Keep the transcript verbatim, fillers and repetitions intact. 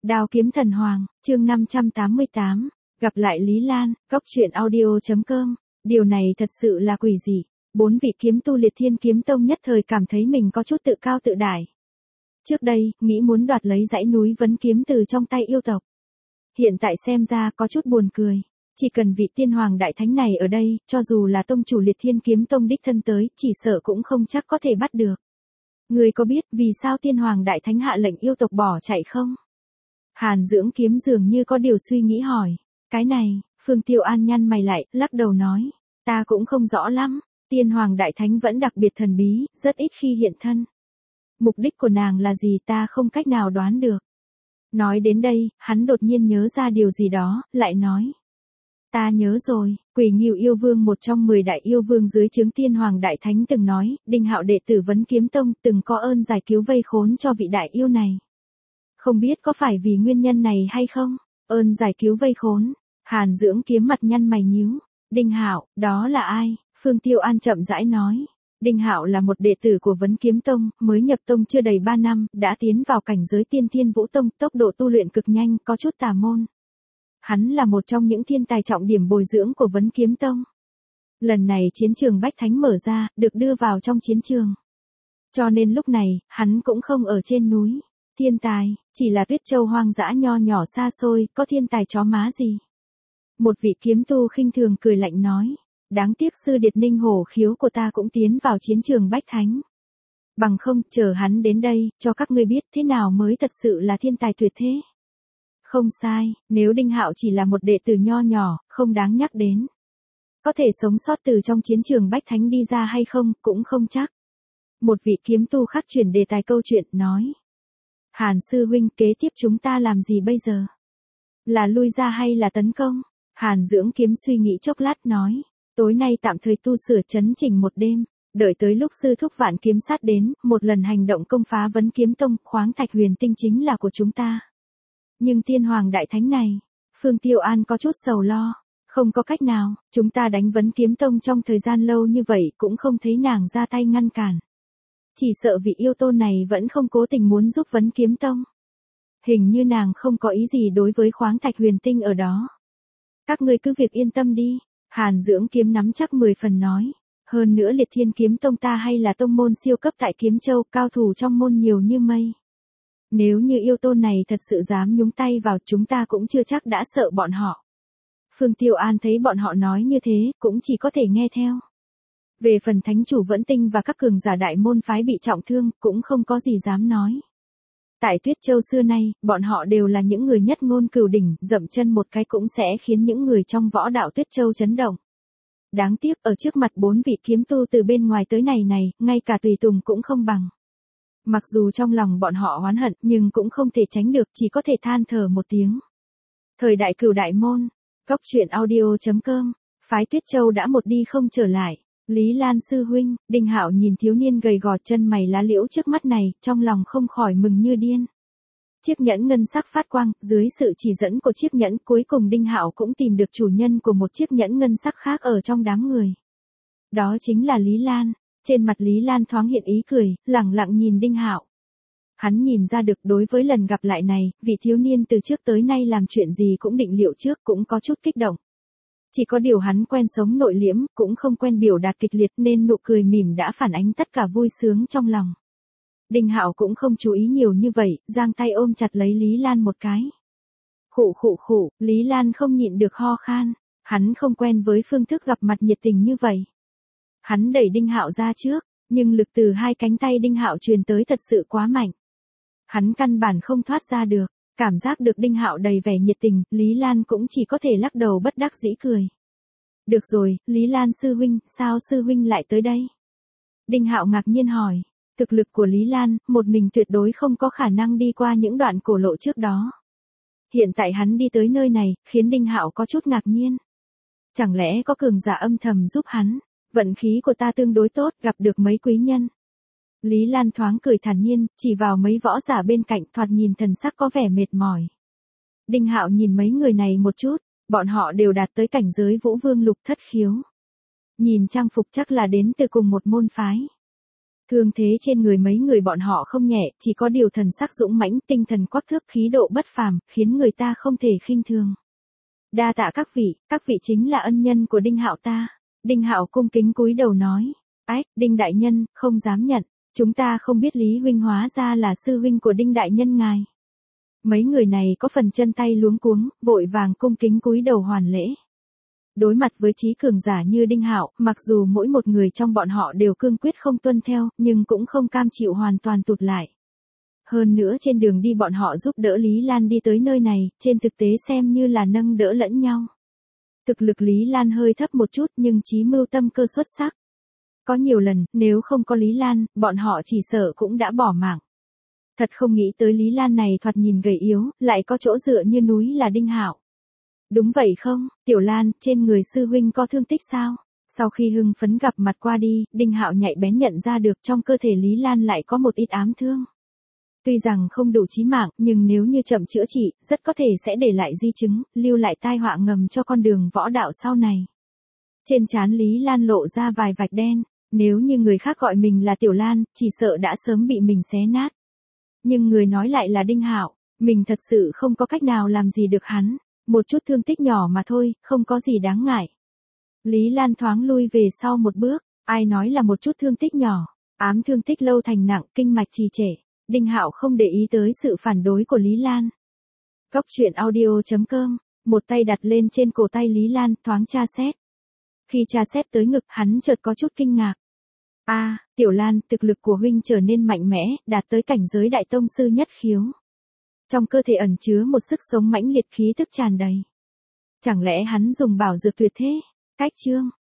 Đao kiếm thần hoàng, chương năm trăm tám mươi tám, gặp lại Lý Lan, góc truyện audio chấm com. Điều này thật sự là quỷ dị. Bốn vị kiếm tu Liệt Thiên Kiếm Tông nhất thời cảm thấy mình có chút tự cao tự đại. Trước đây, nghĩ muốn đoạt lấy dãy núi Vấn Kiếm từ trong tay yêu tộc. Hiện tại xem ra có chút buồn cười. Chỉ cần vị tiên hoàng đại thánh này ở đây, cho dù là tông chủ Liệt Thiên Kiếm Tông đích thân tới, chỉ sợ cũng không chắc có thể bắt được. Người có biết vì sao tiên hoàng đại thánh hạ lệnh yêu tộc bỏ chạy không? Hàn Dưỡng Kiếm dường như có điều suy nghĩ hỏi. Cái này, Phương Tiêu An nhăn mày lại, lắc đầu nói. Ta cũng không rõ lắm, tiên hoàng đại thánh vẫn đặc biệt thần bí, rất ít khi hiện thân. Mục đích của nàng là gì ta không cách nào đoán được. Nói đến đây, hắn đột nhiên nhớ ra điều gì đó, lại nói. Ta nhớ rồi, Quỷ Ngưu yêu vương một trong mười đại yêu vương dưới trướng tiên hoàng đại thánh từng nói, Đinh Hạo đệ tử Vấn Kiếm Tông từng có ơn giải cứu vây khốn cho vị đại yêu này. Không biết có phải vì nguyên nhân này hay không? Ơn giải cứu vây khốn. Hàn Dưỡng Kiếm mặt nhăn mày nhíu. Đinh Hạo, đó là ai? Phương Tiêu An chậm rãi nói. Đinh Hạo là một đệ tử của Vấn Kiếm Tông, mới nhập tông chưa đầy ba năm, đã tiến vào cảnh giới Tiên Thiên Vũ Tông, tốc độ tu luyện cực nhanh, có chút tà môn. Hắn là một trong những thiên tài trọng điểm bồi dưỡng của Vấn Kiếm Tông. Lần này chiến trường Bách Thánh mở ra, được đưa vào trong chiến trường. Cho nên lúc này, hắn cũng không ở trên núi. Thiên tài, chỉ là Tuyết Châu hoang dã nho nhỏ xa xôi, có thiên tài chó má gì. Một vị kiếm tu khinh thường cười lạnh nói. Đáng tiếc sư điệt Ninh Hổ Khiếu của ta cũng tiến vào chiến trường Bách Thánh. Bằng không, chờ hắn đến đây, cho các ngươi biết thế nào mới thật sự là thiên tài tuyệt thế. Không sai, nếu Đinh Hạo chỉ là một đệ tử nho nhỏ, không đáng nhắc đến. Có thể sống sót từ trong chiến trường Bách Thánh đi ra hay không, cũng không chắc. Một vị kiếm tu khác chuyển đề tài câu chuyện, nói. Hàn sư huynh, kế tiếp chúng ta làm gì bây giờ? Là lui ra hay là tấn công? Hàn Dưỡng Kiếm suy nghĩ chốc lát nói. Tối nay tạm thời tu sửa chấn chỉnh một đêm, đợi tới lúc sư thúc Vạn Kiếm Sát đến, một lần hành động công phá Vấn Kiếm Tông, khoáng thạch huyền tinh chính là của chúng ta. Nhưng tiên hoàng đại thánh này, Phương Tiêu An có chút sầu lo, không có cách nào, chúng ta đánh Vấn Kiếm Tông trong thời gian lâu như vậy cũng không thấy nàng ra tay ngăn cản. Chỉ sợ vị yêu tôn này vẫn không cố tình muốn giúp Vấn Kiếm Tông. Hình như nàng không có ý gì đối với khoáng thạch huyền tinh ở đó. Các ngươi cứ việc yên tâm đi. Hàn Dưỡng Kiếm nắm chắc mười phần nói. Hơn nữa Liệt Thiên Kiếm Tông ta hay là tông môn siêu cấp tại Kiếm Châu, cao thủ trong môn nhiều như mây. Nếu như yêu tôn này thật sự dám nhúng tay vào, chúng ta cũng chưa chắc đã sợ bọn họ. Phương Tiêu An thấy bọn họ nói như thế, cũng chỉ có thể nghe theo. Về phần thánh chủ Vẫn Tinh và các cường giả đại môn phái bị trọng thương, cũng không có gì dám nói. Tại Tuyết Châu xưa nay, bọn họ đều là những người nhất ngôn cửu đỉnh, dậm chân một cái cũng sẽ khiến những người trong võ đạo Tuyết Châu chấn động. Đáng tiếc, ở trước mặt bốn vị kiếm tu từ bên ngoài tới này này, ngay cả tùy tùng cũng không bằng. Mặc dù trong lòng bọn họ oán hận, nhưng cũng không thể tránh được, chỉ có thể than thở một tiếng. Thời đại Cửu Đại Môn, góc truyện audio chấm com, phái Tuyết Châu đã một đi không trở lại. Lý Lan sư huynh, Đinh Hạo nhìn thiếu niên gầy gò chân mày lá liễu trước mắt này, trong lòng không khỏi mừng như điên. Chiếc nhẫn ngân sắc phát quang, dưới sự chỉ dẫn của chiếc nhẫn, cuối cùng Đinh Hạo cũng tìm được chủ nhân của một chiếc nhẫn ngân sắc khác ở trong đám người. Đó chính là Lý Lan. Trên mặt Lý Lan thoáng hiện ý cười, lẳng lặng nhìn Đinh Hạo. Hắn nhìn ra được đối với lần gặp lại này, vị thiếu niên từ trước tới nay làm chuyện gì cũng định liệu trước, cũng có chút kích động. Chỉ có điều hắn quen sống nội liễm, cũng không quen biểu đạt kịch liệt nên nụ cười mỉm đã phản ánh tất cả vui sướng trong lòng. Đinh Hạo cũng không chú ý nhiều như vậy, giang tay ôm chặt lấy Lý Lan một cái. Khụ khụ khụ, Lý Lan không nhịn được ho khan, hắn không quen với phương thức gặp mặt nhiệt tình như vậy. Hắn đẩy Đinh Hạo ra trước, nhưng lực từ hai cánh tay Đinh Hạo truyền tới thật sự quá mạnh. Hắn căn bản không thoát ra được. Cảm giác được Đinh Hạo đầy vẻ nhiệt tình, Lý Lan cũng chỉ có thể lắc đầu bất đắc dĩ cười. Được rồi, Lý Lan sư huynh, sao sư huynh lại tới đây? Đinh Hạo ngạc nhiên hỏi. Thực lực của Lý Lan, một mình tuyệt đối không có khả năng đi qua những đoạn cổ lộ trước đó. Hiện tại hắn đi tới nơi này, khiến Đinh Hạo có chút ngạc nhiên. Chẳng lẽ có cường giả âm thầm giúp hắn? Vận khí của ta tương đối tốt, gặp được mấy quý nhân. Lý Lan thoáng cười thản nhiên, chỉ vào mấy võ giả bên cạnh, thoạt nhìn thần sắc có vẻ mệt mỏi. Đinh Hạo nhìn mấy người này một chút, bọn họ đều đạt tới cảnh giới Vũ Vương Lục Thất Khiếu. Nhìn trang phục chắc là đến từ cùng một môn phái. Thương thế trên người mấy người bọn họ không nhẹ, chỉ có điều thần sắc dũng mãnh, tinh thần quắc thước, khí độ bất phàm, khiến người ta không thể khinh thường. Đa tạ các vị, các vị chính là ân nhân của Đinh Hạo ta. Đinh Hạo cung kính cúi đầu nói. Ách, Đinh đại nhân, không dám nhận, chúng ta không biết Lý huynh hóa ra là sư huynh của Đinh đại nhân ngài. Mấy người này có phần chân tay luống cuống, vội vàng cung kính cúi đầu hoàn lễ. Đối mặt với trí cường giả như Đinh Hạo, mặc dù mỗi một người trong bọn họ đều cương quyết không tuân theo, nhưng cũng không cam chịu hoàn toàn tụt lại. Hơn nữa trên đường đi bọn họ giúp đỡ Lý Lan đi tới nơi này, trên thực tế xem như là nâng đỡ lẫn nhau. Thực lực Lý Lan hơi thấp một chút nhưng trí mưu tâm cơ xuất sắc. Có nhiều lần, nếu không có Lý Lan, bọn họ chỉ sợ cũng đã bỏ mạng. Thật không nghĩ tới Lý Lan này thoạt nhìn gầy yếu, lại có chỗ dựa như núi là Đinh Hạo. Đúng vậy không, Tiểu Lan, trên người sư huynh có thương tích sao? Sau khi hưng phấn gặp mặt qua đi, Đinh Hạo nhạy bén nhận ra được trong cơ thể Lý Lan lại có một ít ám thương. Tuy rằng không đủ chí mạng, nhưng nếu như chậm chữa trị, rất có thể sẽ để lại di chứng, lưu lại tai họa ngầm cho con đường võ đạo sau này. Trên trán Lý Lan lộ ra vài vạch đen, nếu như người khác gọi mình là Tiểu Lan, chỉ sợ đã sớm bị mình xé nát. Nhưng người nói lại là Đinh Hạo, mình thật sự không có cách nào làm gì được hắn. Một chút thương tích nhỏ mà thôi, không có gì đáng ngại. Lý Lan thoáng lui về sau một bước, ai nói là một chút thương tích nhỏ, ám thương tích lâu thành nặng, kinh mạch trì trệ. Đinh Hạo không để ý tới sự phản đối của Lý Lan. Cốc truyện audio chấm com, một tay đặt lên trên cổ tay Lý Lan, thoáng tra xét. Khi tra xét tới ngực, hắn chợt có chút kinh ngạc. A, à, Tiểu Lan, thực lực của huynh trở nên mạnh mẽ, đạt tới cảnh giới đại tông sư nhất khiếu. Trong cơ thể ẩn chứa một sức sống mãnh liệt, khí tức tràn đầy. Chẳng lẽ hắn dùng bảo dược tuyệt thế? Cách chương